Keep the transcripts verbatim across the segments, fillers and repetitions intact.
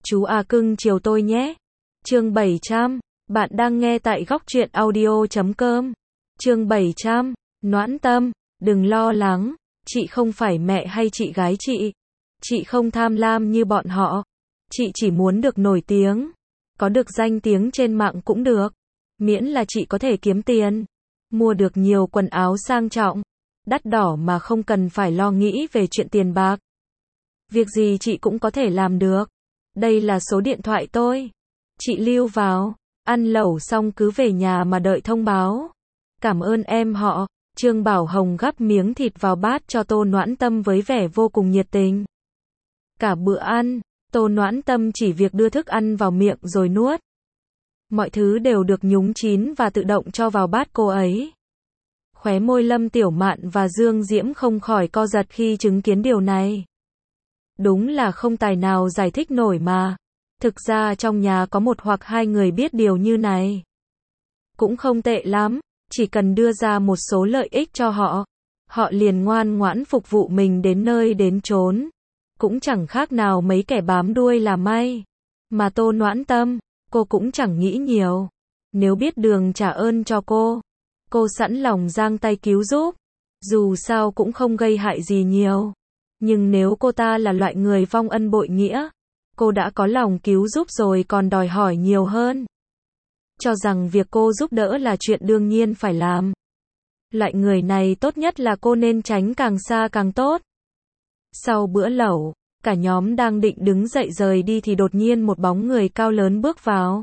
Chú à cưng chiều tôi nhé. Chương bảy trăm, bạn đang nghe tại góc truyện audio chấm com. Chương bảy trăm, Noãn Tâm, đừng lo lắng, chị không phải mẹ hay chị gái chị. Chị không tham lam như bọn họ. Chị chỉ muốn được nổi tiếng. Có được danh tiếng trên mạng cũng được. Miễn là chị có thể kiếm tiền. Mua được nhiều quần áo sang trọng, đắt đỏ mà không cần phải lo nghĩ về chuyện tiền bạc. Việc gì chị cũng có thể làm được. Đây là số điện thoại tôi. Chị lưu vào. Ăn lẩu xong cứ về nhà mà đợi thông báo. Cảm ơn em họ. Trương Bảo Hồng gắp miếng thịt vào bát cho Tô Noãn Tâm với vẻ vô cùng nhiệt tình. Cả bữa ăn, Tô Noãn Tâm chỉ việc đưa thức ăn vào miệng rồi nuốt. Mọi thứ đều được nhúng chín và tự động cho vào bát cô ấy. Khóe môi Lâm Tiểu Mạn và Dương Diễm không khỏi co giật khi chứng kiến điều này. Đúng là không tài nào giải thích nổi mà. Thực ra trong nhà có một hoặc hai người biết điều như này. Cũng không tệ lắm, chỉ cần đưa ra một số lợi ích cho họ. Họ liền ngoan ngoãn phục vụ mình đến nơi đến chốn. Cũng chẳng khác nào mấy kẻ bám đuôi là may. Mà Tô Noãn Tâm, cô cũng chẳng nghĩ nhiều. Nếu biết đường trả ơn cho cô, cô sẵn lòng giang tay cứu giúp. Dù sao cũng không gây hại gì nhiều. Nhưng nếu cô ta là loại người vong ân bội nghĩa, cô đã có lòng cứu giúp rồi còn đòi hỏi nhiều hơn. Cho rằng việc cô giúp đỡ là chuyện đương nhiên phải làm. Loại người này tốt nhất là cô nên tránh càng xa càng tốt. Sau bữa lẩu, cả nhóm đang định đứng dậy rời đi thì đột nhiên một bóng người cao lớn bước vào.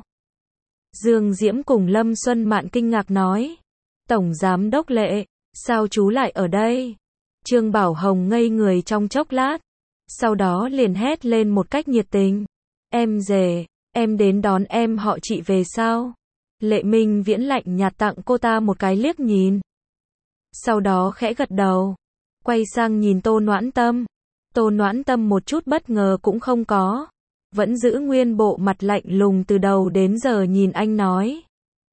Dương Diễm cùng Lâm Xuân Mạn kinh ngạc nói. Tổng Giám Đốc Lệ, sao chú lại ở đây? Trương Bảo Hồng ngây người trong chốc lát. Sau đó liền hét lên một cách nhiệt tình. Em dề, em đến đón em họ chị về sao? Lệ Minh Viễn lạnh nhạt tặng cô ta một cái liếc nhìn. Sau đó khẽ gật đầu. Quay sang nhìn Tô Noãn Tâm. Tô Noãn Tâm một chút bất ngờ cũng không có. Vẫn giữ nguyên bộ mặt lạnh lùng từ đầu đến giờ nhìn anh nói.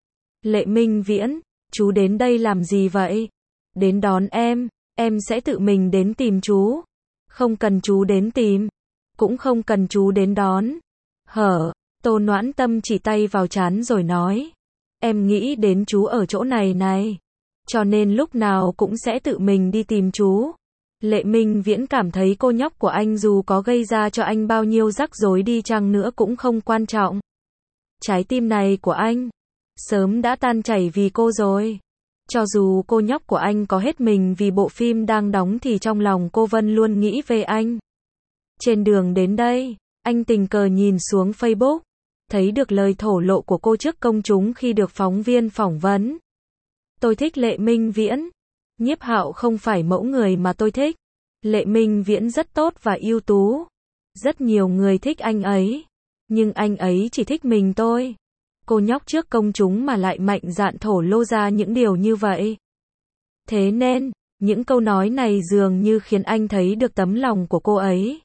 Lệ Minh Viễn, chú đến đây làm gì vậy? Đến đón em, em sẽ tự mình đến tìm chú. Không cần chú đến tìm. Cũng không cần chú đến đón. Hở, Tô Noãn Tâm chỉ tay vào trán rồi nói. Em nghĩ đến chú ở chỗ này này. Cho nên lúc nào cũng sẽ tự mình đi tìm chú. Lệ Minh Viễn cảm thấy cô nhóc của anh dù có gây ra cho anh bao nhiêu rắc rối đi chăng nữa cũng không quan trọng. Trái tim này của anh sớm đã tan chảy vì cô rồi. Cho dù cô nhóc của anh có hết mình vì bộ phim đang đóng thì trong lòng cô Vân luôn nghĩ về anh. Trên đường đến đây, anh tình cờ nhìn xuống Facebook, thấy được lời thổ lộ của cô trước công chúng khi được phóng viên phỏng vấn. Tôi thích Lệ Minh Viễn. Nhiếp Hạo không phải mẫu người mà tôi thích. Lệ Minh Viễn rất tốt và ưu tú. Rất nhiều người thích anh ấy. Nhưng anh ấy chỉ thích mình tôi. Cô nhóc trước công chúng mà lại mạnh dạn thổ lô ra những điều như vậy. Thế nên, những câu nói này dường như khiến anh thấy được tấm lòng của cô ấy.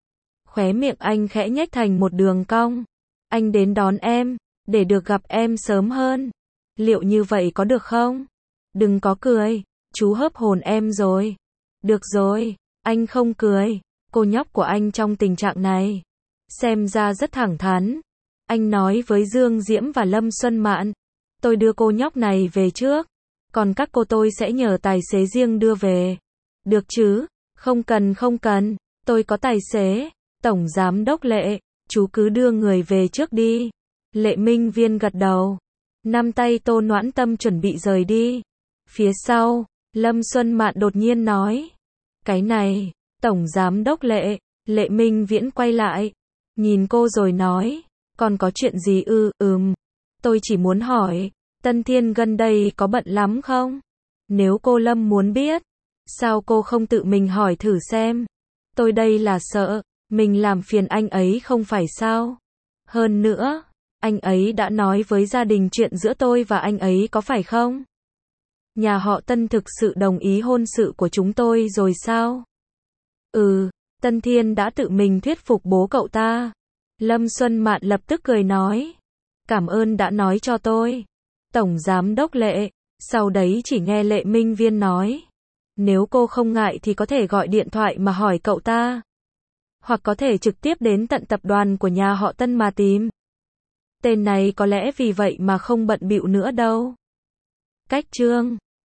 Khóe miệng anh khẽ nhếch thành một đường cong. Anh đến đón em, để được gặp em sớm hơn. Liệu như vậy có được không? Đừng có cười, chú hớp hồn em rồi. Được rồi, anh không cười. Cô nhóc của anh trong tình trạng này xem ra rất thẳng thắn. Anh nói với Dương Diễm và Lâm Xuân Mạn. Tôi đưa cô nhóc này về trước. Còn các cô tôi sẽ nhờ tài xế riêng đưa về. Được chứ? Không cần không cần. Tôi có tài xế. Tổng Giám Đốc Lệ, chú cứ đưa người về trước đi. Lệ Minh Viễn gật đầu. Nắm tay Tô Noãn Tâm chuẩn bị rời đi. Phía sau, Lâm Xuân Mạn đột nhiên nói. Cái này, Tổng Giám Đốc Lệ. Lệ Minh Viễn quay lại, nhìn cô rồi nói. Còn có chuyện gì ư? Ừm. Tôi chỉ muốn hỏi, Tân Thiên gần đây có bận lắm không? Nếu cô Lâm muốn biết, sao cô không tự mình hỏi thử xem? Tôi đây là sợ mình làm phiền anh ấy không phải sao? Hơn nữa, anh ấy đã nói với gia đình chuyện giữa tôi và anh ấy có phải không? Nhà họ Tân thực sự đồng ý hôn sự của chúng tôi rồi sao? Ừ, Tân Thiên đã tự mình thuyết phục bố cậu ta. Lâm Xuân Mạn lập tức cười nói. Cảm ơn đã nói cho tôi. Tổng Giám Đốc Lệ, sau đấy chỉ nghe Lệ Minh Viễn nói. Nếu cô không ngại thì có thể gọi điện thoại mà hỏi cậu ta. hoặc có thể trực tiếp đến tận tập đoàn của nhà họ Tân mà tìm. Tên này có lẽ vì vậy mà không bận bịu nữa đâu. Cách chương